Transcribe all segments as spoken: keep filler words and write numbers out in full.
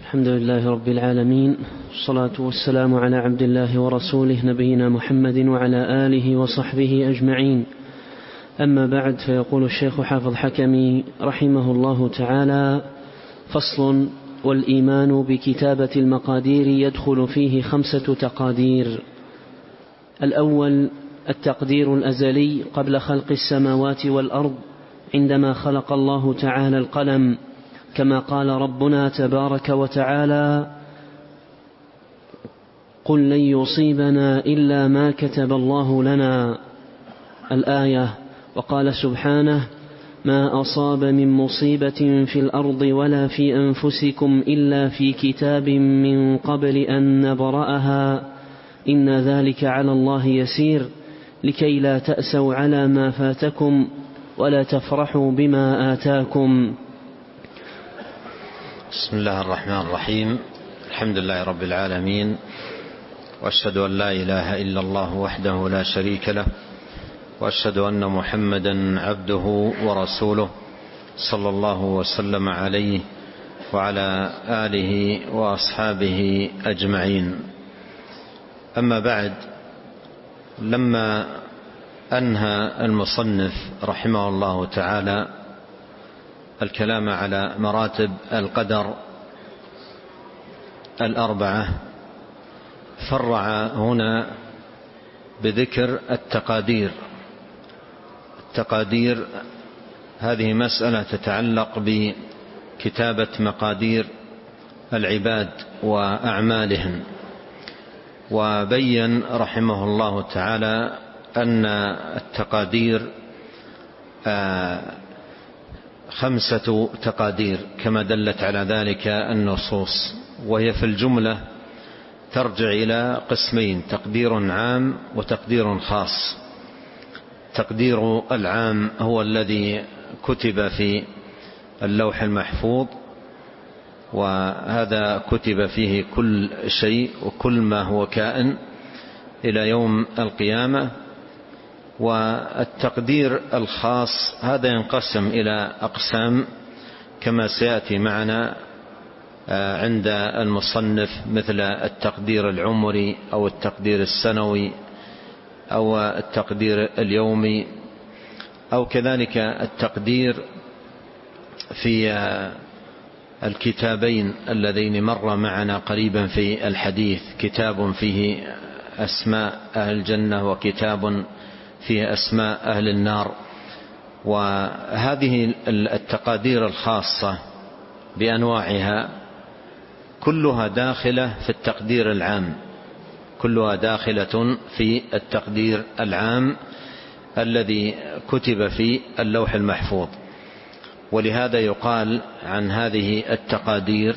الحمد لله رب العالمين، والصلاة والسلام على عبد الله ورسوله نبينا محمد وعلى آله وصحبه أجمعين. أما بعد، فيقول الشيخ حافظ حكمي رحمه الله تعالى: فصل: والإيمان بكتابة المقادير يدخل فيه خمسة تقادير. الأول التقدير الأزلي قبل خلق السماوات والأرض، عندما خلق الله تعالى القلم، كما قال ربنا تبارك وتعالى: قل لن يصيبنا إلا ما كتب الله لنا، الآية. وقال سبحانه: ما أصاب من مصيبة في الأرض ولا في أنفسكم إلا في كتاب من قبل أن نبرأها إن ذلك على الله يسير، لكي لا تأسوا على ما فاتكم ولا تفرحوا بما آتاكم. بسم الله الرحمن الرحيم. الحمد لله رب العالمين، وأشهد أن لا إله إلا الله وحده لا شريك له، وأشهد أن محمدا عبده ورسوله، صلى الله وسلم عليه وعلى آله وأصحابه أجمعين. أما بعد، لما أنهى المصنف رحمه الله تعالى الكلام على مراتب القدر الأربعة، فرع هنا بذكر التقادير. التقادير هذه مسألة تتعلق بكتابة مقادير العباد وأعمالهم، وبين رحمه الله تعالى أن التقادير خمسة تقادير كما دلت على ذلك النصوص، وهي في الجملة ترجع إلى قسمين: تقدير عام وتقدير خاص. التقدير العام هو الذي كتب في اللوح المحفوظ، وهذا كتب فيه كل شيء وكل ما هو كائن إلى يوم القيامة. والتقدير الخاص هذا ينقسم إلى أقسام كما سيأتي معنا عند المصنف، مثل التقدير العمري أو التقدير السنوي أو التقدير اليومي، أو كذلك التقدير في الكتابين اللذين مر معنا قريبا في الحديث: كتاب فيه أسماء أهل الجنة وكتاب فيه أسماء أهل النار. وهذه التقادير الخاصة بأنواعها كلها داخلة في التقدير العام، كلها داخلة في التقدير العام الذي كتب في اللوح المحفوظ. ولهذا يقال عن هذه التقادير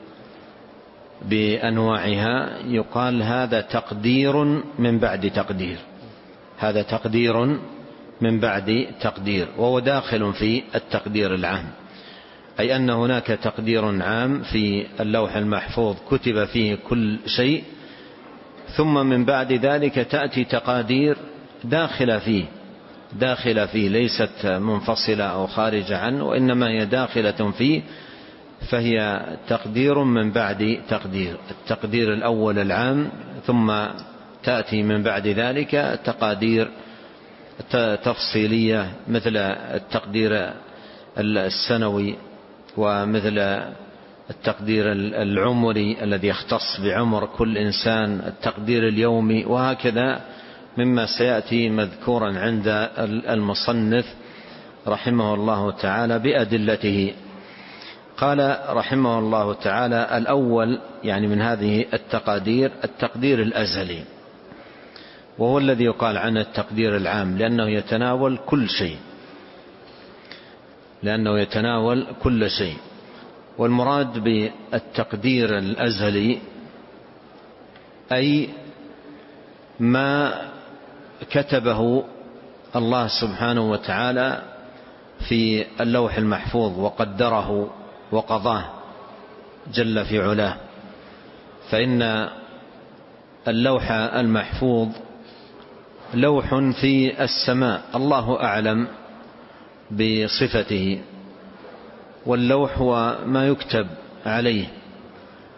بأنواعها، يقال هذا تقدير من بعد تقدير، هذا تقدير من بعد تقدير، وهو داخل في التقدير العام، أي أن هناك تقدير عام في اللوح المحفوظ كتب فيه كل شيء، ثم من بعد ذلك تأتي تقادير داخلة فيه داخلة فيه ليست منفصلة أو خارجة عنه، وإنما هي داخلة فيه، فهي تقدير من بعد تقدير. التقدير الأول العام، ثم تأتي من بعد ذلك تقادير تفصيلية مثل التقدير السنوي، ومثل التقدير العمري الذي يختص بعمر كل إنسان، التقدير اليومي، وهكذا مما سيأتي مذكورا عند المصنف رحمه الله تعالى بأدلته. قال رحمه الله تعالى: الأول يعني من هذه التقادير التقدير الأزلي، وهو الذي يقال عنه التقدير العام، لأنه يتناول كل شيء لأنه يتناول كل شيء. والمراد بالتقدير الأزلي أي ما كتبه الله سبحانه وتعالى في اللوح المحفوظ وقدره وقضاه جل في علاه. فإن اللوح المحفوظ لوح في السماء، الله أعلم بصفته، واللوح هو ما يكتب عليه،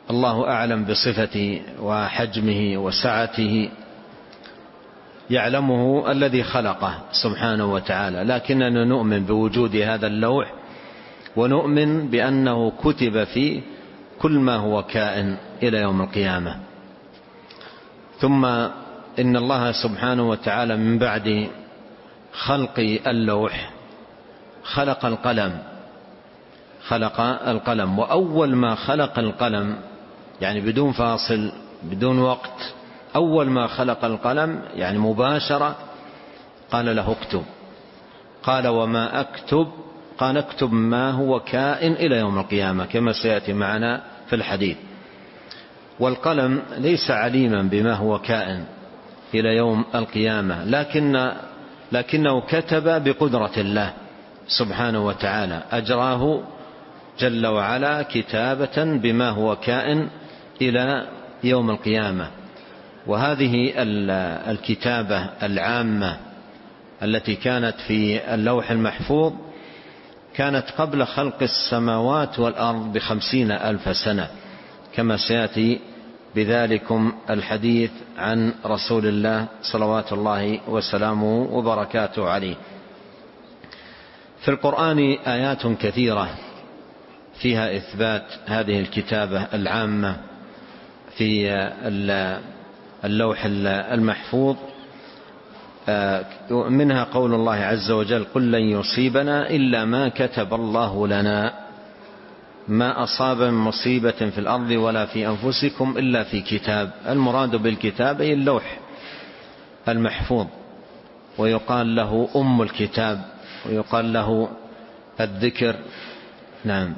الله أعلم بصفته وحجمه وسعته، يعلمه الذي خلقه سبحانه وتعالى، لكننا نؤمن بوجود هذا اللوح، ونؤمن بأنه كتب فيه كل ما هو كائن إلى يوم القيامة. ثم إن الله سبحانه وتعالى من بعد خلق اللوح خلق القلم خلق القلم وأول ما خلق القلم، يعني بدون فاصل بدون وقت، أول ما خلق القلم يعني مباشرة قال له اكتب. قال وما أكتب؟ قال اكتب ما هو كائن إلى يوم القيامة كما سيأتي معنا في الحديث. والقلم ليس عليما بما هو كائن إلى يوم القيامة، لكن لكنه كتب بقدرة الله سبحانه وتعالى، أجراه جل وعلا كتابة بما هو كائن إلى يوم القيامة. وهذه الكتابة العامة التي كانت في اللوح المحفوظ كانت قبل خلق السماوات والأرض بخمسين ألف سنة، كما سيأتي بذلكم الحديث عن رسول الله صلوات الله وسلامه وبركاته عليه. في القرآن آيات كثيرة فيها إثبات هذه الكتابة العامة في اللوح المحفوظ، منها قول الله عز وجل قل لن يصيبنا إلا ما كتب الله لنا ما أصاب من مصيبة في الأرض ولا في أنفسكم إلا في كتاب. المراد بالكتاب أي اللوح المحفوظ، ويقال له أم الكتاب ويقال له الذكر. نعم.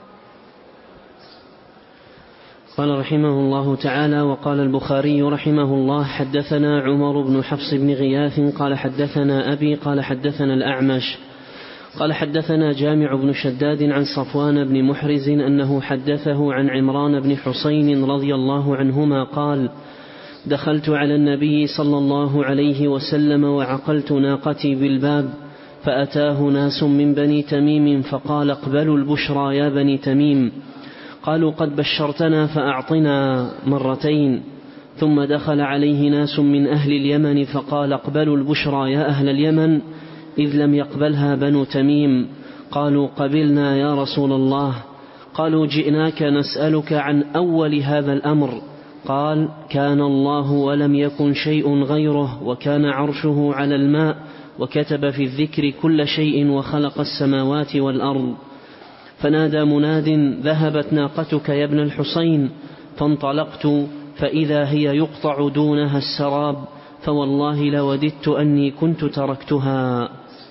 قال رحمه الله تعالى: وقال البخاري رحمه الله: حدثنا عمر بن حفص بن غياث قال حدثنا أبي قال حدثنا الأعمش قال حدثنا جامع بن شداد عن صفوان بن محرز أنه حدثه عن عمران بن حسين رضي الله عنهما قال: دخلت على النبي صلى الله عليه وسلم وعقلت ناقتي بالباب، فأتاه ناس من بني تميم فقال: اقبلوا البشرى يا بني تميم. قالوا: قد بشرتنا فأعطنا مرتين. ثم دخل عليه ناس من أهل اليمن فقال: اقبلوا البشرى يا أهل اليمن، إذ لم يقبلها بنو تميم. قالوا: قبلنا يا رسول الله. قالوا: جئناك نسألك عن أول هذا الأمر. قال: كان الله ولم يكن شيء غيره، وكان عرشه على الماء، وكتب في الذكر كل شيء، وخلق السماوات والأرض. فنادى مناد: ذهبت ناقتك يا ابن الحسين. فانطلقت فإذا هي يقطع دونها السراب، فوالله لوددت أني كنت تركتها.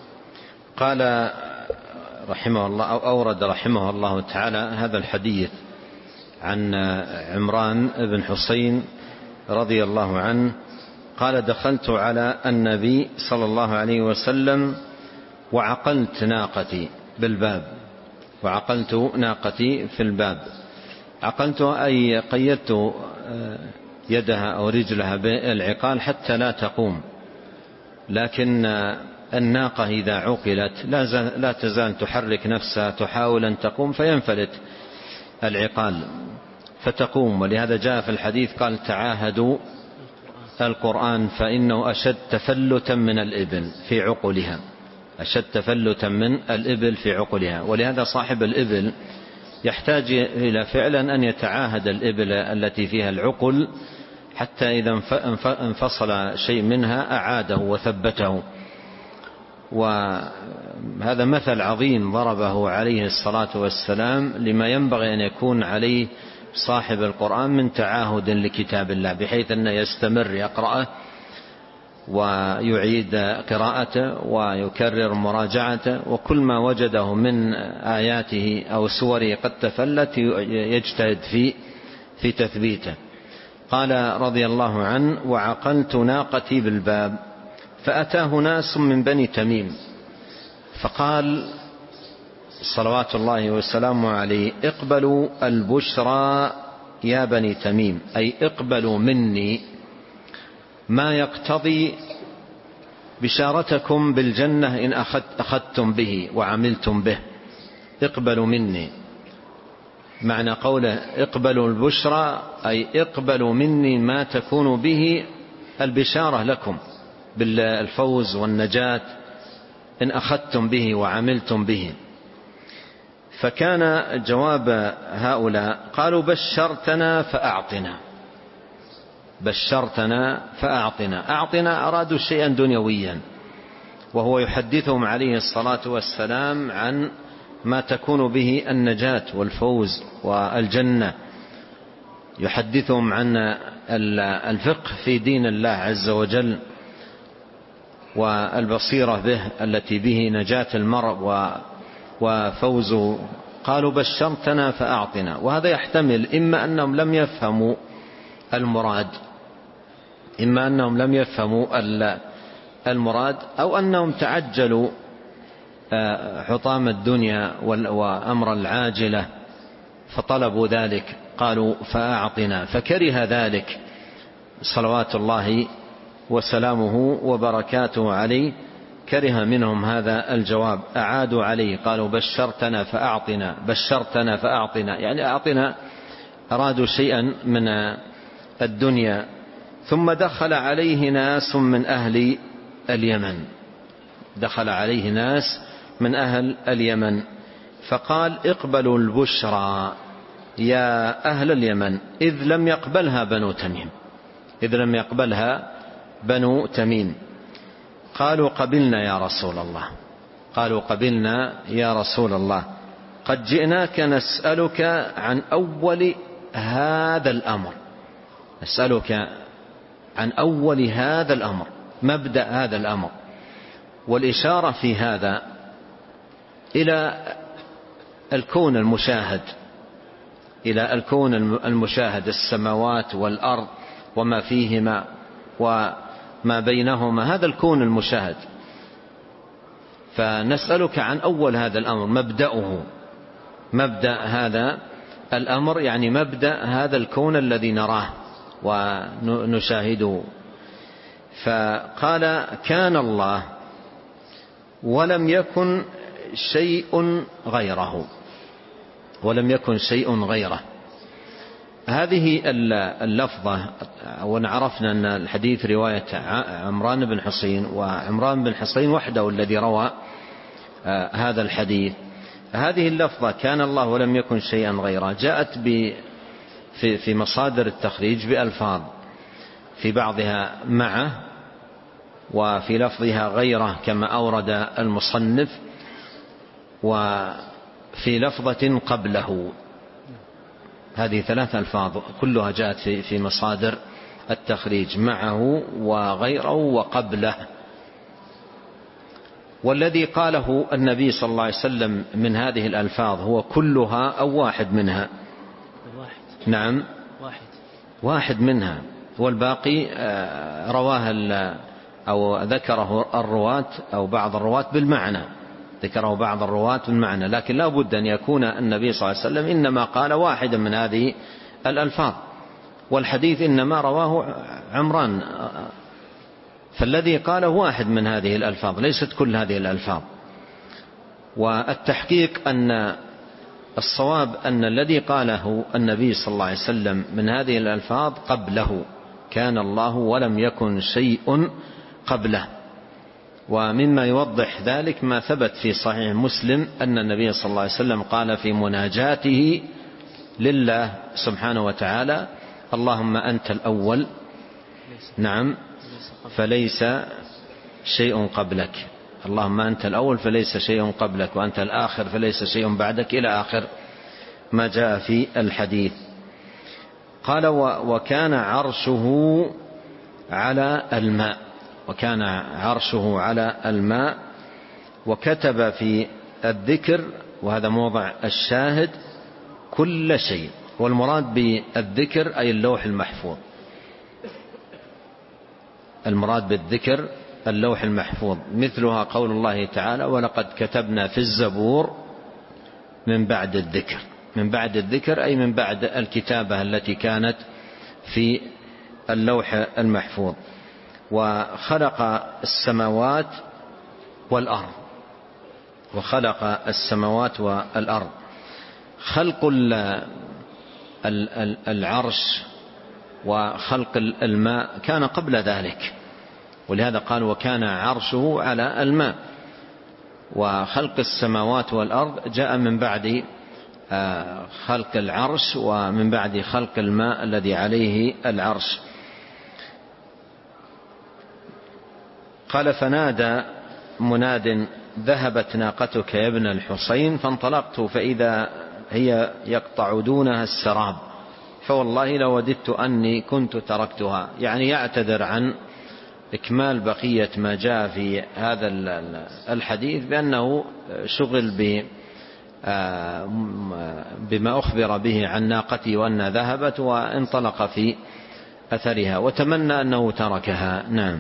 قال رحمه الله أو أورد رحمه الله تعالى هذا الحديث عن عمران بن حسين رضي الله عنه قال: دخلت على النبي صلى الله عليه وسلم وعقلت ناقتي بالباب وعقلت ناقتي في الباب. عقلتها أي قيدت يدها أو رجلها بالعقال حتى لا تقوم، لكن الناقة إذا عقلت لا تزال تحرك نفسها تحاول أن تقوم، فينفلت العقال فتقوم. ولهذا جاء في الحديث قال: تعاهدوا القرآن فإنه أشد تفلتا من الإبل في عقلها، أشد تفلتا من الإبل في عقلها. ولهذا صاحب الإبل يحتاج إلى فعلا أن يتعاهد الإبل التي فيها العقل، حتى إذا انفصل شيء منها أعاده وثبته. وهذا مثل عظيم ضربه عليه الصلاة والسلام لما ينبغي أن يكون عليه صاحب القرآن من تعاهد لكتاب الله، بحيث أنه يستمر يقرأه ويعيد قراءته ويكرر مراجعته، وكل ما وجده من آياته أو سوره قد تفلت يجتهد في في تثبيته. قال رضي الله عنه: وعقلت ناقتي بالباب، فأتاه ناس من بني تميم فقال صلوات الله وسلامه عليه: اقبلوا البشرى يا بني تميم، أي اقبلوا مني ما يقتضي بشارتكم بالجنة إن أخذتم به وعملتم به. اقبلوا مني. معنى قوله اقبلوا البشرى أي اقبلوا مني ما تكون به البشارة لكم بالفوز والنجاة إن أخذتم به وعملتم به. فكان جواب هؤلاء قالوا بشرتنا فأعطنا، بشرتنا فأعطنا. أعطنا أرادوا شيئا دنيويا، وهو يحدثهم عليه الصلاة والسلام عن ما تكون به النجاة والفوز والجنة، يحدثهم عن الفقه في دين الله عز وجل والبصيرة به التي به نجاة المرء وفوز. قالوا بشرتنا فأعطنا، وهذا يحتمل إما أنهم لم يفهموا المراد إما أنهم لم يفهموا المراد أو أنهم تعجلوا حطام الدنيا وأمر العاجلة فطلبوا ذلك. قالوا فأعطنا، فكره ذلك صلوات الله وسلامه وبركاته عليه، كره منهم هذا الجواب. أعادوا عليه قالوا بشرتنا فأعطنا، بشرتنا فأعطنا، يعني أعطنا، أرادوا شيئا من الدنيا. ثم دخل عليه ناس من أهل اليمن، دخل عليه ناس من أهل اليمن فقال اقبلوا البشرى يا أهل اليمن، إذ لم يقبلها بنو تميم، إذ لم يقبلها بنو تميم. قالوا قبلنا يا رسول الله، قالوا قبلنا يا رسول الله، قد جئناك نسألك عن أول هذا الأمر، نسألك عن أول هذا الأمر، مبدأ هذا الأمر. والإشارة في هذا إلى الكون المشاهد، إلى الكون المشاهد، السماوات والأرض وما فيهما وما بينهما، هذا الكون المشاهد. فنسألك عن أول هذا الأمر، مبدأه، مبدأ هذا الأمر، يعني مبدأ هذا الكون الذي نراه ونشاهده. فقال كان الله ولم يكن شيء غيره، ولم يكن شيء غيره. هذه اللفظة، ونعرفنا أن الحديث رواية عمران بن حصين، وعمران بن حصين وحده الذي روى هذا الحديث. هذه اللفظة كان الله ولم يكن شيئا غيره جاءت في في مصادر التخريج بألفاظ، في بعضها معه، وفي لفظها غيره كما أورد المصنف، وفي لفظة قبله. هذه ثلاث ألفاظ كلها جاءت في في مصادر التخريج، معه وغيره وقبله. والذي قاله النبي صلى الله عليه وسلم من هذه الألفاظ هو كلها أو واحد منها؟ واحد. نعم، واحد واحد منها، والباقي رواه أو ذكره الرواة أو بعض الرواة بالمعنى، ذكره بعض الرواة بالمعنى، لكن لا بد أن يكون النبي صلى الله عليه وسلم إنما قال واحدا من هذه الألفاظ، والحديث إنما رواه عمران، فالذي قاله واحد من هذه الألفاظ، ليست كل هذه الألفاظ. والتحقيق أن الصواب أن الذي قاله النبي صلى الله عليه وسلم من هذه الألفاظ قبله، كان الله ولم يكن شيء قبله. ومما يوضح ذلك ما ثبت في صحيح مسلم أن النبي صلى الله عليه وسلم قال في مناجاته لله سبحانه وتعالى: اللهم أنت الأول، نعم، فليس شيء قبلك، اللهم أنت الأول فليس شيء قبلك، وأنت الآخر فليس شيء بعدك، إلى آخر ما جاء في الحديث. قال: وكان عرشه على الماء، وكان عرشه على الماء. وكتب في الذكر، وهذا موضع الشاهد، كل شيء، والمراد بالذكر أي اللوح المحفوظ، المراد بالذكر اللوح المحفوظ، مثلها قول الله تعالى: ولقد كتبنا في الزبور من بعد الذكر. من بعد الذكر أي من بعد الكتابة التي كانت في اللوح المحفوظ. وخلق السماوات والأرض، وخلق السماوات والأرض. خلق العرش وخلق الماء كان قبل ذلك، ولهذا قال وكان عرشه على الماء. وخلق السماوات والأرض جاء من بعد خلق العرش ومن بعد خلق الماء الذي عليه العرش. قال فنادى مناد ذهبت ناقتك يا ابن الحصين فانطلقت فإذا هي يقطع دونها السراب فوالله لوددت أني كنت تركتها، يعني يعتذر عن إكمال بقية ما جاء في هذا الحديث بأنه شغل بما أخبر به عن ناقتي وأنها ذهبت وانطلق في أثرها وتمنى أنه تركها. نعم.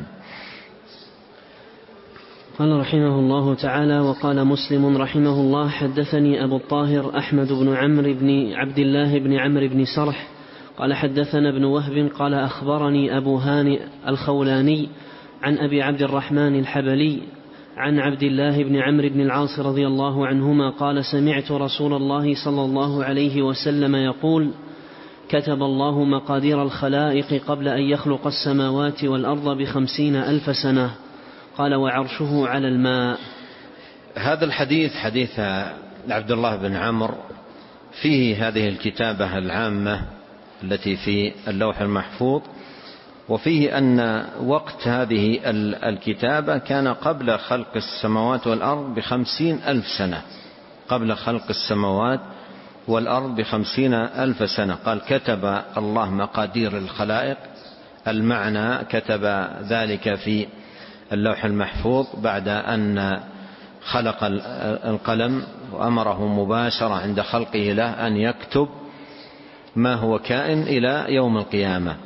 قال رحمه الله تعالى: وقال مسلم رحمه الله: حدثني أبو الطاهر أحمد بن عمرو بن عبد الله بن عمرو بن سرح قال حدثنا ابن وهب قال أخبرني أبو هانئ الخولاني عن أبي عبد الرحمن الحبلي عن عبد الله بن عمرو بن العاص رضي الله عنهما قال: سمعت رسول الله صلى الله عليه وسلم يقول: كتب الله مقادير الخلائق قبل أن يخلق السماوات والأرض بخمسين ألف سنة. قال: وعرشه على الماء. هذا الحديث حديث عبد الله بن عمرو فيه هذه الكتابة العامة التي في اللوح المحفوظ، وفيه أن وقت هذه الكتابة كان قبل خلق السماوات والأرض بخمسين ألف سنة، قبل خلق السماوات والأرض بخمسين ألف سنة. قال: كتب الله مقادير الخلائق، المعنى كتب ذلك في اللوح المحفوظ بعد أن خلق القلم وأمره مباشرة عند خلقه له أن يكتب ما هو كائن إلى يوم القيامة.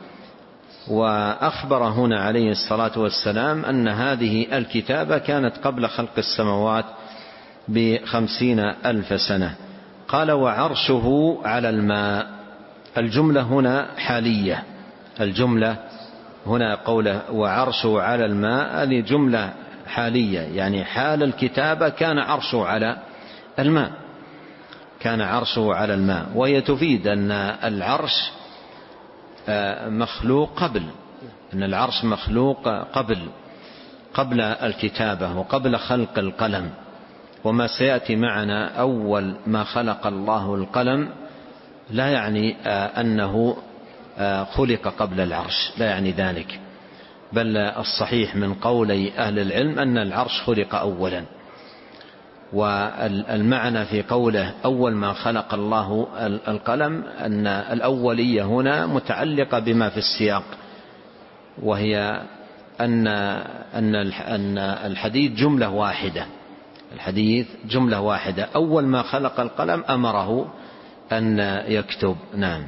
وأخبر هنا عليه الصلاة والسلام أن هذه الكتابة كانت قبل خلق السماوات بخمسين ألف سنة. قال: وعرشه على الماء. الجملة هنا حالية، الجملة هنا قوله وعرشه على الماء هذه جملة حالية، يعني حال الكتابة كان عرشه على الماء، كان عرشه على الماء. وهي تفيد أن العرش مخلوق قبل، أن العرش مخلوق قبل قبل الكتابة وقبل خلق القلم. وما سيأتي معنا أول ما خلق الله القلم لا يعني أنه خلق قبل العرش، لا يعني ذلك، بل الصحيح من قولي أهل العلم أن العرش خلق أولا. والمعنى في قوله أول ما خلق الله القلم أن الأولية هنا متعلقة بما في السياق، وهي أن أن الحديث جملة واحدة، الحديث جملة واحدة، أول ما خلق القلم أمره أن يكتب. نعم.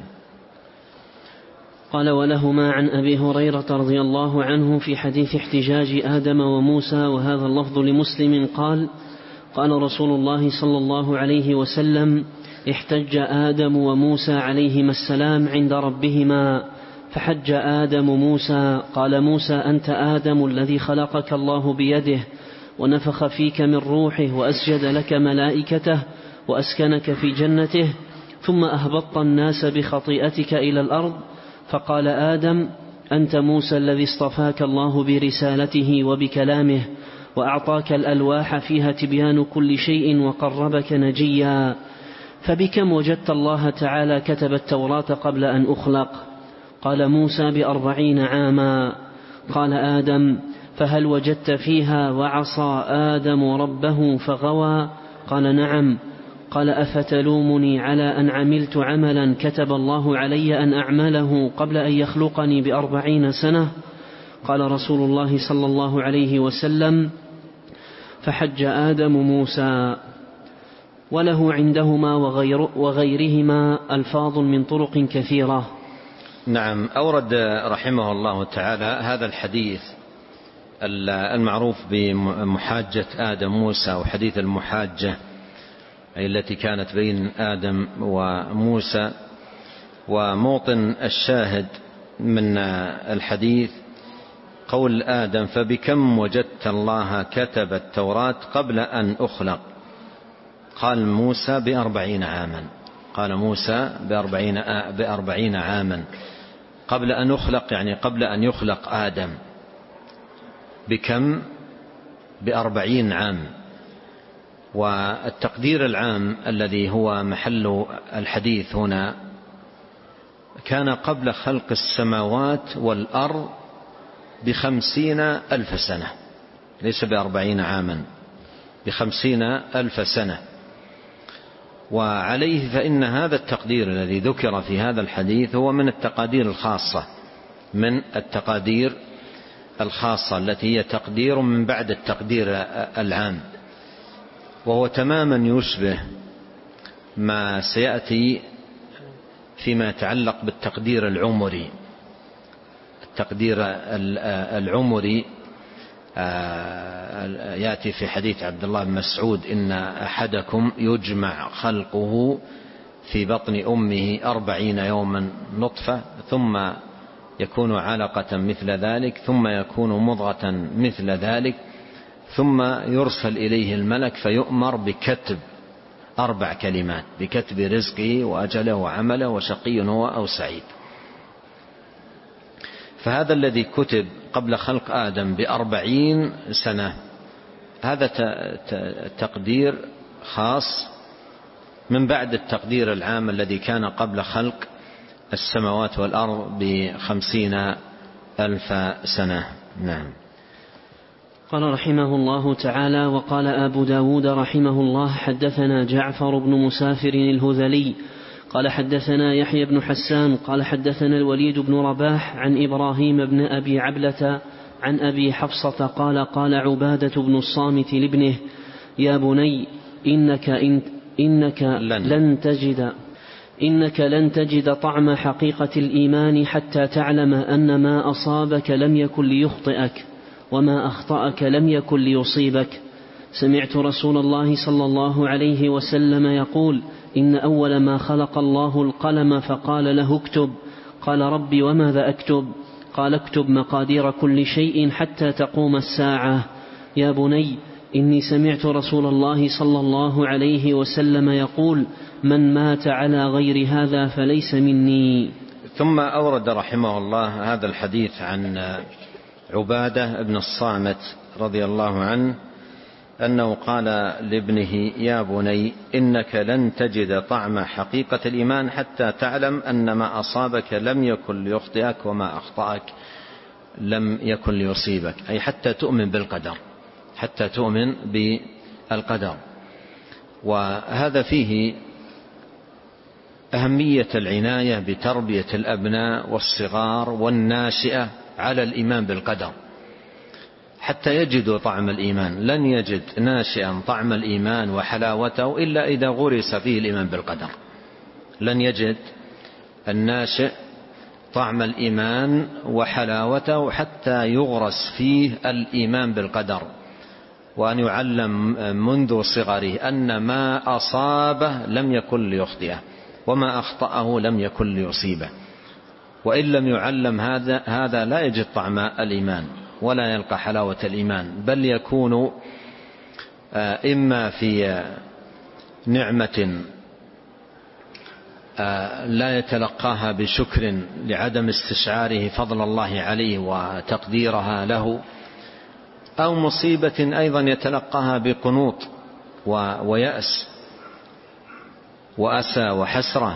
قال: ولهما عن أبي هريرة رضي الله عنه في حديث احتجاج آدم وموسى، وهذا اللفظ لمسلم، قال: قال رسول الله صلى الله عليه وسلم: احتج آدم وموسى عليهما السلام عند ربهما، فحج آدم موسى، قال موسى: أنت آدم الذي خلقك الله بيده ونفخ فيك من روحه وأسجد لك ملائكته وأسكنك في جنته، ثم أهبطت الناس بخطيئتك إلى الأرض، فقال آدم: أنت موسى الذي اصطفاك الله برسالته وبكلامه وأعطاك الألواح فيها تبيان كل شيء وقربك نجيا، فبكم وجدت الله تعالى كتب التوراة قبل أن أخلق؟ قال موسى: بأربعين عاما. قال آدم: فهل وجدت فيها وعصى آدم ربه فغوى؟ قال: نعم. قال: أفتلومني على أن عملت عملا كتب الله علي أن أعمله قبل أن يخلقني بأربعين سنة؟ قال رسول الله صلى الله عليه وسلم: فحج آدم موسى. وله عندهما وغير وغيرهما ألفاظ من طرق كثيرة. نعم. أورد رحمه الله تعالى هذا الحديث المعروف بمحاجة آدم موسى، وحديث المحاجة أي التي كانت بين آدم وموسى. وموطن الشاهد من الحديث قول آدم: فبكم وجدت الله كتب التوراة قبل أن أخلق؟ قال موسى: بأربعين عاما. قال موسى بأربعين, بأربعين عاما قبل أن يخلق، يعني قبل أن يخلق آدم بكم؟ بأربعين عام. والتقدير العام الذي هو محل الحديث هنا كان قبل خلق السماوات والأرض بخمسين ألف سنة، ليس بأربعين عاما، بخمسين ألف سنة. وعليه فإن هذا التقدير الذي ذكر في هذا الحديث هو من التقادير الخاصة، من التقادير الخاصة التي هي تقدير من بعد التقدير العام، وهو تماما يشبه ما سيأتي فيما يتعلق بالتقدير العمري. التقدير العمري يأتي في حديث عبد الله بن مسعود: إن أحدكم يجمع خلقه في بطن أمه أربعين يوما نطفة، ثم يكون علقة مثل ذلك، ثم يكون مضغة مثل ذلك، ثم يرسل إليه الملك فيؤمر بكتب أربع كلمات: بكتب رزقه وأجله وعمله وشقي هو أو سعيد. فهذا الذي كتب قبل خلق آدم بأربعين سنة هذا تقدير خاص من بعد التقدير العام الذي كان قبل خلق السماوات والأرض بخمسين ألف سنة. نعم. قال رحمه الله تعالى: وقال أبو داود رحمه الله: حدثنا جعفر بن مسافر الهذلي قال حدثنا يحيى بن حسان قال حدثنا الوليد بن رباح عن إبراهيم بن أبي عبلة عن أبي حفصة قال: قال عبادة بن الصامت لابنه: يا بني إنك, إن إنك لن, لن تجد إنك لن تجد طعم حقيقة الإيمان حتى تعلم أن ما أصابك لم يكن ليخطئك وما أخطأك لم يكن ليصيبك. سمعت رسول الله صلى الله عليه وسلم يقول: إن أول ما خلق الله القلم فقال له اكتب. قال: ربي وماذا أكتب؟ قال: اكتب مقادير كل شيء حتى تقوم الساعة. يا بني إني سمعت رسول الله صلى الله عليه وسلم يقول: من مات على غير هذا فليس مني. ثم أورد رحمه الله هذا الحديث عن عبادة بن الصامت رضي الله عنه أنه قال لابنه: يا بني إنك لن تجد طعم حقيقة الإيمان حتى تعلم أن ما أصابك لم يكن ليخطئك وما أخطأك لم يكن ليصيبك، أي حتى تؤمن بالقدر، حتى تؤمن بالقدر. وهذا فيه أهمية العناية بتربية الأبناء والصغار والناشئة على الإيمان بالقدر حتى يجدوا طعم الإيمان. لن يجد ناشئا طعم الإيمان وحلاوته إلا إذا غرس فيه الإيمان بالقدر. لن يجد الناشئ طعم الإيمان وحلاوته حتى يغرس فيه الإيمان بالقدر، وأن يعلم منذ صغره أن ما أصابه لم يكن ليخطئه وما أخطأه لم يكن ليصيبه. وإن لم يعلم هذا هذا لا يجد طعم الإيمان ولا يلقى حلاوة الإيمان، بل يكون إما في نعمة لا يتلقاها بشكر لعدم استشعاره فضل الله عليه وتقديرها له، أو مصيبة أيضا يتلقاها بقنوط ويأس وأسى وحسرة.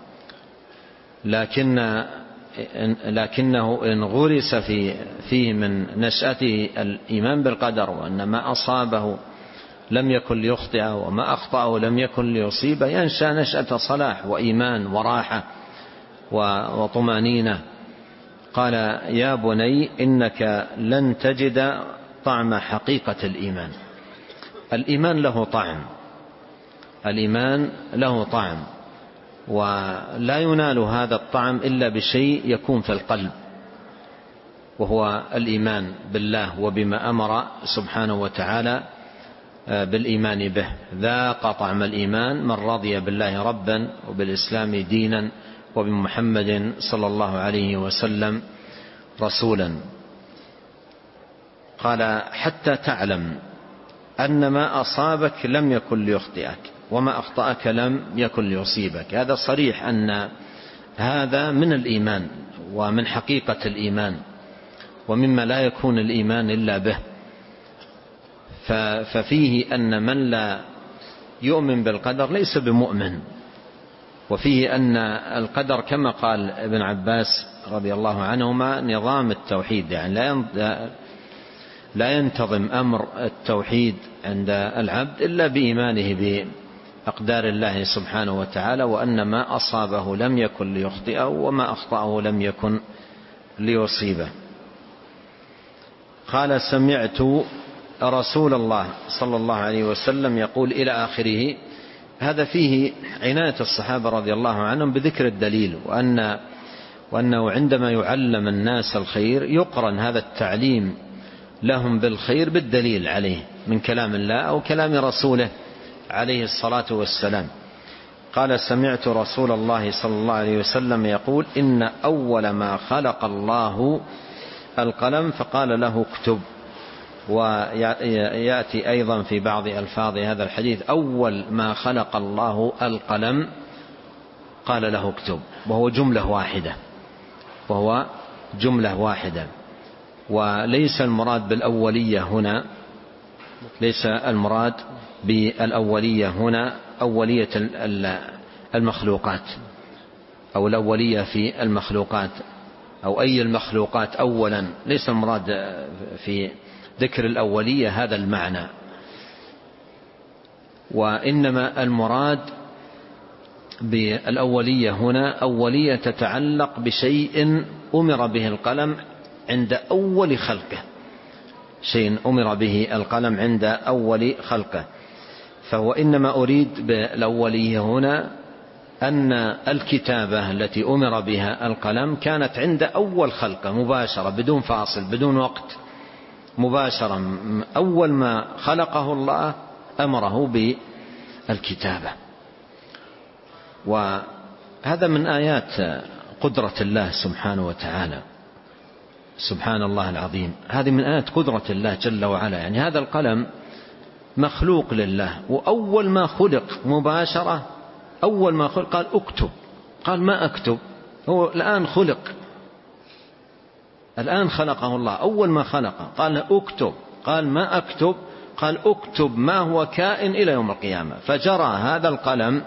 لكن لكنه إن غرس في فيه من نشأته الإيمان بالقدر وأن ما أصابه لم يكن ليخطئه وما أخطأه لم يكن ليصيبه، ينشأ نشأة صلاح وإيمان وراحة وطمأنينة. قال: يا بني إنك لن تجد طعم حقيقة الإيمان. الإيمان له طعم، الإيمان له طعم، ولا ينال هذا الطعم إلا بشيء يكون في القلب، وهو الإيمان بالله وبما أمر سبحانه وتعالى بالإيمان به. ذاق طعم الإيمان من رضي بالله ربا وبالإسلام دينا وبمحمد صلى الله عليه وسلم رسولا. قال: حتى تعلم أن ما أصابك لم يكن ليخطئك وما أخطأك لم يكن ليصيبك. هذا صريح أن هذا من الإيمان ومن حقيقة الإيمان ومما لا يكون الإيمان إلا به. ففيه أن من لا يؤمن بالقدر ليس بمؤمن، وفيه أن القدر كما قال ابن عباس رضي الله عنهما نظام التوحيد، يعني لا ينتظم أمر التوحيد عند العبد إلا بإيمانه بأقدار الله سبحانه وتعالى، وأن ما أصابه لم يكن ليخطئه وما أخطأه لم يكن ليصيبه. قال سمعت رسول الله صلى الله عليه وسلم يقول إلى آخره. هذا فيه عناية الصحابة رضي الله عنهم بذكر الدليل، وأن وأنه عندما يعلم الناس الخير يقرن هذا التعليم لهم بالخير بالدليل عليه من كلام الله أو كلام رسوله عليه الصلاة والسلام. قال سمعت رسول الله صلى الله عليه وسلم يقول إن أول ما خلق الله القلم فقال له اكتب. ويأتي أيضا في بعض ألفاظ هذا الحديث أول ما خلق الله القلم قال له اكتب، وهو جملة واحدة وهو جملة واحدة وليس المراد بالأولية هنا ليس المراد بالأولية هنا أولية المخلوقات أو الأولية في المخلوقات أو أي المخلوقات أولا، ليس المراد في ذكر الأولية هذا المعنى، وإنما المراد بالأولية هنا أولية تتعلق بشيء أمر به القلم عند أول خلقه، شيء أمر به القلم عند أول خلقه. فهو إنما أريد بالأولية هنا أن الكتابة التي أمر بها القلم كانت عند أول خلقه مباشرة بدون فاصل بدون وقت، مباشرة أول ما خلقه الله أمره بالكتابة. وهذا من آيات قدرة الله سبحانه وتعالى، سبحان الله العظيم. هذه من آيات قدرة الله جل وعلا، يعني هذا القلم مخلوق لله، وأول ما خلق مباشرة أول ما خلق قال اكتب، قال ما أكتب، هو الآن خلق الآن خلقه الله، أول ما خلقه قال اكتب، قال ما أكتب، قال اكتب ما هو كائن إلى يوم القيامة. فجرى هذا القلم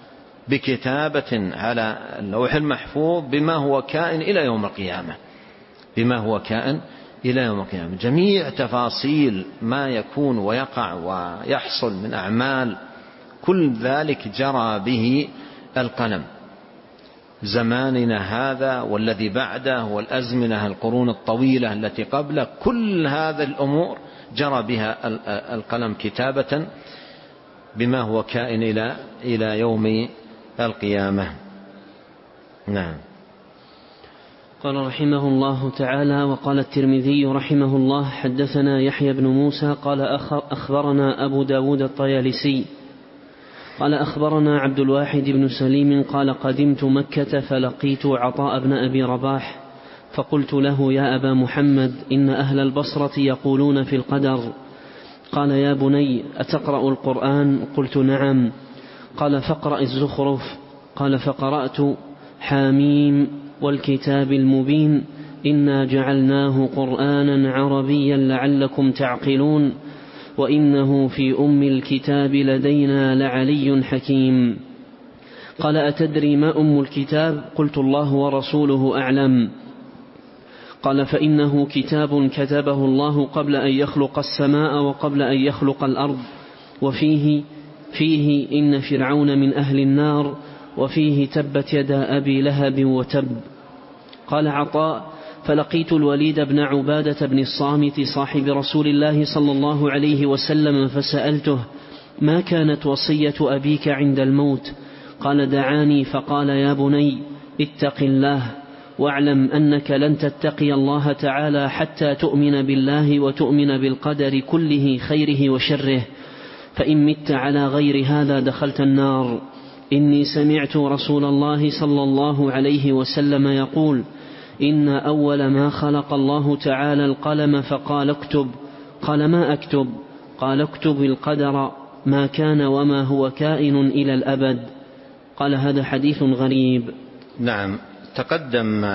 بكتابة على اللوح المحفوظ بما هو كائن إلى يوم القيامة بما هو كائن إلى يوم القيامة. جميع تفاصيل ما يكون ويقع ويحصل من أعمال كل ذلك جرى به القلم، زماننا هذا والذي بعده والأزمنة القرون الطويلة التي قبله، كل هذا الأمور جرى بها القلم كتابة بما هو كائن إلى إلى يوم القيامة. نعم. قال رحمه الله تعالى: وقال الترمذي رحمه الله حدثنا يحيى بن موسى قال أخبرنا أبو داود الطيالسي قال أخبرنا عبد الواحد بن سليم قال قدمت مكة فلقيت عطاء بن أبي رباح فقلت له: يا أبا محمد إن أهل البصرة يقولون في القدر. قال: يا بني أتقرأ القرآن؟ قلت: نعم. قال: فاقرأ الزخرف. قال: فقرأت: حاميم والكتاب المبين إنا جعلناه قرآنا عربيا لعلكم تعقلون وإنه في أم الكتاب لدينا لعلي حكيم. قال: أتدري ما أم الكتاب؟ قلت: الله ورسوله أعلم. قال: فإنه كتاب كتبه الله قبل أن يخلق السماء وقبل أن يخلق الأرض، وفيه فيه إن فرعون من أهل النار، وفيه تبت يدا أبي لهب وتب. قال عطاء: فلقيت الوليد بن عبادة بن الصامت صاحب رسول الله صلى الله عليه وسلم فسألته: ما كانت وصية أبيك عند الموت؟ قال: دعاني فقال: يا بني اتق الله واعلم أنك لن تتقي الله تعالى حتى تؤمن بالله وتؤمن بالقدر كله خيره وشره، فإن مت على غير هذا دخلت النار. إني سمعت رسول الله صلى الله عليه وسلم يقول: إن أول ما خلق الله تعالى القلم فقال: اكتب. قال: ما أكتب؟ قال: اكتب القدر. ما كان وما هو كائن إلى الأبد. قال هذا حديث غريب. نعم، تقدم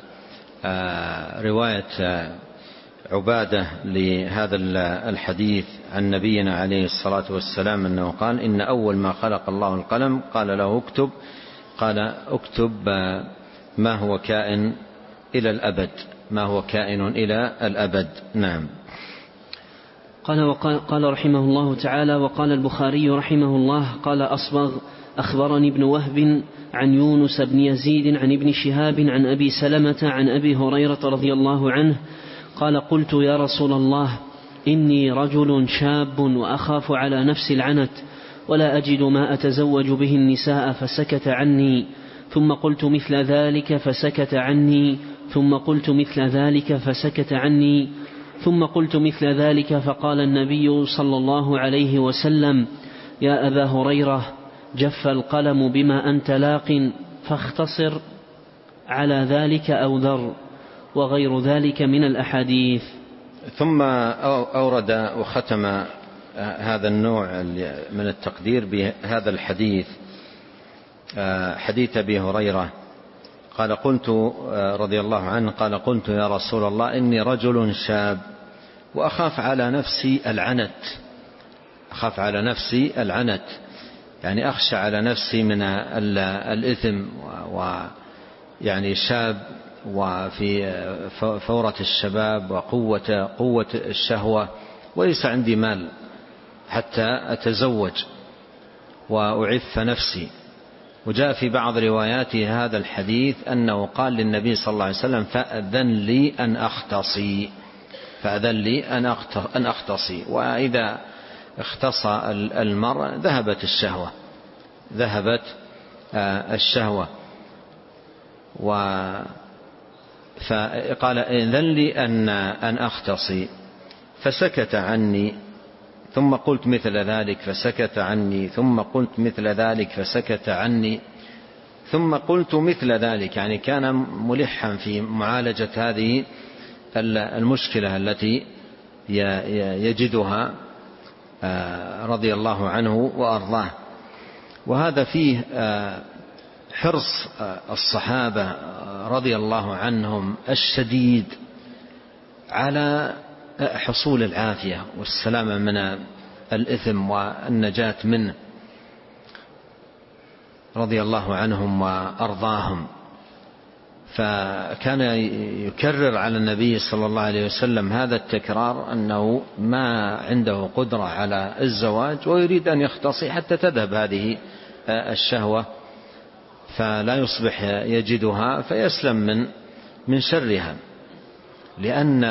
رواية عبادة لهذا الحديث عن نبينا عليه الصلاة والسلام أنه قال إن أول ما خلق الله القلم قال له اكتب، قال اكتب ما هو كائن إلى الأبد، ما هو كائن إلى الأبد. نعم. قال وقال قال رحمه الله تعالى: وقال البخاري رحمه الله قال أصبغ: أخبرني ابن وهب عن يونس بن يزيد عن ابن شهاب عن أبي سلمة عن أبي هريرة رضي الله عنه قال: قلت يا رسول الله إني رجل شاب وأخاف على نفسي العنت ولا أجد ما أتزوج به النساء فسكت عني، ثم قلت مثل ذلك فسكت عني، ثم قلت مثل ذلك فسكت عني، ثم قلت مثل ذلك، فقال النبي صلى الله عليه وسلم: يا أبا هريرة جف القلم بما أنت لاق فاختصر على ذلك أو ذر، وغير ذلك من الأحاديث. ثم أورد وختم هذا النوع من التقدير بهذا الحديث، حديث أبي هريرة قال قلت رضي الله عنه قال قلت يا رسول الله إني رجل شاب وأخاف على نفسي العنت، أخاف على نفسي العنت يعني أخشى على نفسي من الإثم، ويعني شاب وفي فورة الشباب وقوة قوة الشهوة، وليس عندي مال حتى أتزوج وأعف نفسي. وجاء في بعض روايات هذا الحديث أنه قال للنبي صلى الله عليه وسلم: فأذن لي أن أختصي، فأذن لي أن أختصي. وإذا اختصى المرء ذهبت الشهوة، ذهبت الشهوة. فقال: إذن لي أن أن أختصي، فسكت عني، ثم قلت مثل ذلك فسكت عني، ثم قلت مثل ذلك فسكت عني، ثم قلت مثل ذلك، يعني كان ملحا في معالجة هذه المشكلة التي يجدها رضي الله عنه وأرضاه. وهذا فيه حرص الصحابة رضي الله عنهم الشديد على حصول العافية والسلامة من الإثم والنجاة منه رضي الله عنهم وأرضاهم. فكان يكرر على النبي صلى الله عليه وسلم هذا التكرار أنه ما عنده قدرة على الزواج ويريد أن يختصي حتى تذهب هذه الشهوة، فلا يصبح يجدها فيسلم من من شرها، لأن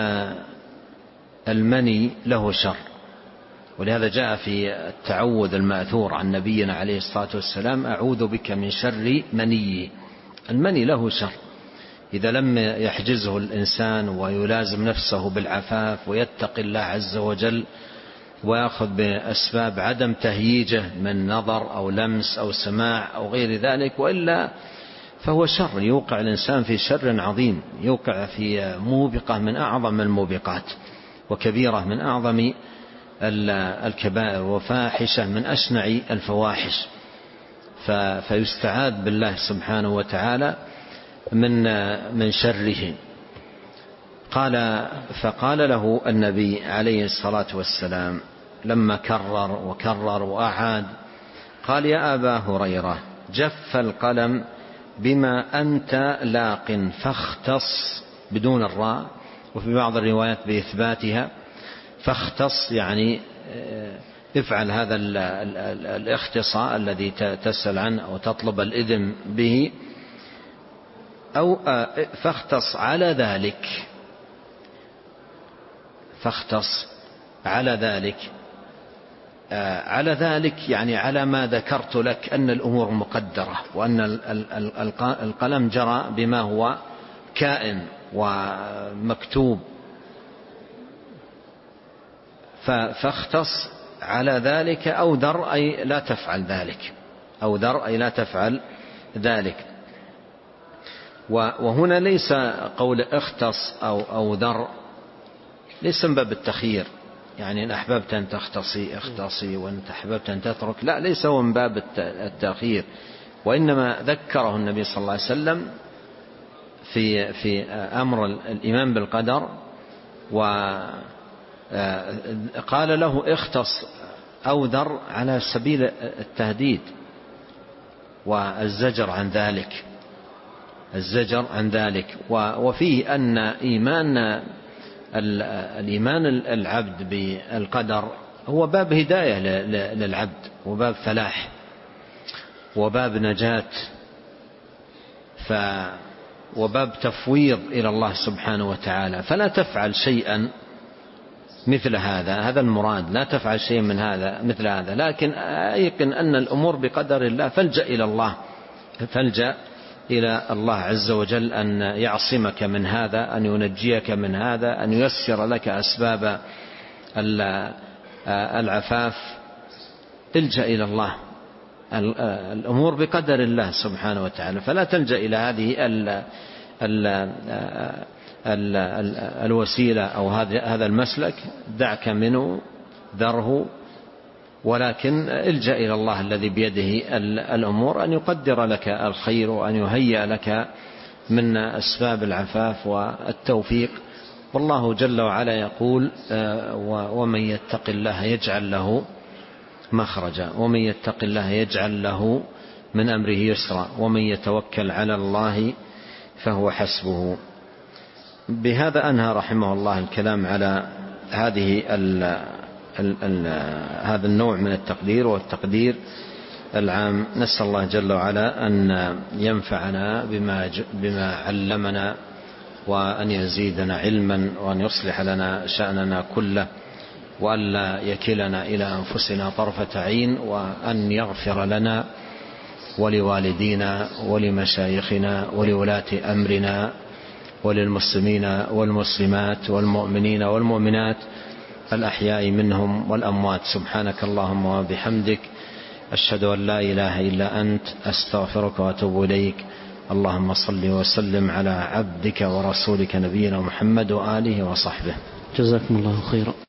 المني له شر. ولهذا جاء في التعوذ المأثور عن نبينا عليه الصلاة والسلام: أعوذ بك من شر مني. المني له شر، إذا لم يحجزه الإنسان ويلازم نفسه بالعفاف ويتقي الله عز وجل ويأخذ بأسباب عدم تهييجه من نظر أو لمس أو سماع أو غير ذلك، وإلا فهو شر، يوقع الإنسان في شر عظيم، يوقع في موبقة من أعظم الموبقات، وكبيرة من أعظم الكبائر، وفاحشة من أشنع الفواحش، فيستعاذ بالله سبحانه وتعالى من من شره. قال فقال له النبي عليه الصلاة والسلام لما كرر وكرر وأعاد، قال: يا أبا هريرة جف القلم بما أنت لاق فاختص، بدون الراء، وفي بعض الروايات بإثباتها، فاختص يعني افعل هذا الاختصاء الذي تسأل عنه أو تطلب الإذن به، أو فاختص على ذلك، فاختص على ذلك، على ذلك يعني على ما ذكرت لك أن الأمور مقدرة، وأن القلم جرى بما هو كائن ومكتوب، فاختص على ذلك أو ذر أي لا تفعل ذلك، أو ذر أي لا تفعل ذلك. وهنا ليس قول اختص أو, أو ذر ليس من باب التخيير، يعني إن أحببت أن تختصي اختصي وإن أحببت أن تترك، لا، ليس هو من باب التأخير، وإنما ذكره النبي صلى الله عليه وسلم في في أمر الإيمان بالقدر، وقال له اختص أو ذر على سبيل التهديد والزجر عن ذلك، الزجر عن ذلك. وفيه أن إيمان الإيمان العبد بالقدر هو باب هداية للعبد، وباب فلاح، وباب نجاة، ف وباب تفويض إلى الله سبحانه وتعالى. فلا تفعل شيئا مثل هذا، هذا المراد، لا تفعل شيئا من هذا مثل هذا، لكن أيقن أن الأمور بقدر الله، فالجأ إلى الله، فالجأ إلى الله عز وجل أن يعصمك من هذا، أن ينجيك من هذا، أن ييسر لك أسباب العفاف. الجأ إلى الله، الأمور بقدر الله سبحانه وتعالى، فلا تلجأ إلى هذه ال ال ال ال الوسيلة أو هذا المسلك، دعك منه، ذره، ولكن الجأ إلى الله الذي بيده الأمور أن يقدر لك الخير، وأن يهيئ لك من أسباب العفاف والتوفيق. والله جل وعلا يقول: ومن يتق الله يجعل له مخرجا، ومن يتق الله يجعل له من أمره يسرا، ومن يتوكل على الله فهو حسبه. بهذا أنهى رحمه الله الكلام على هذه ال ال ال هذا النوع من التقدير، والتقدير العام. نسأل الله جل وعلا أن ينفعنا بما, بما علمنا، وأن يزيدنا علما، وأن يصلح لنا شأننا كله، وأن لا يكلنا إلى أنفسنا طرفة عين، وأن يغفر لنا ولوالدينا ولمشايخنا ولولاة أمرنا وللمسلمين والمسلمات والمؤمنين والمؤمنات الأحياء منهم والأموات. سبحانك اللهم وبحمدك، أشهد أن لا إله إلا أنت، أستغفرك وأتوب إليك. اللهم صل وسلم على عبدك ورسولك نبينا محمد وآله وصحبه. جزاكم الله خيرا.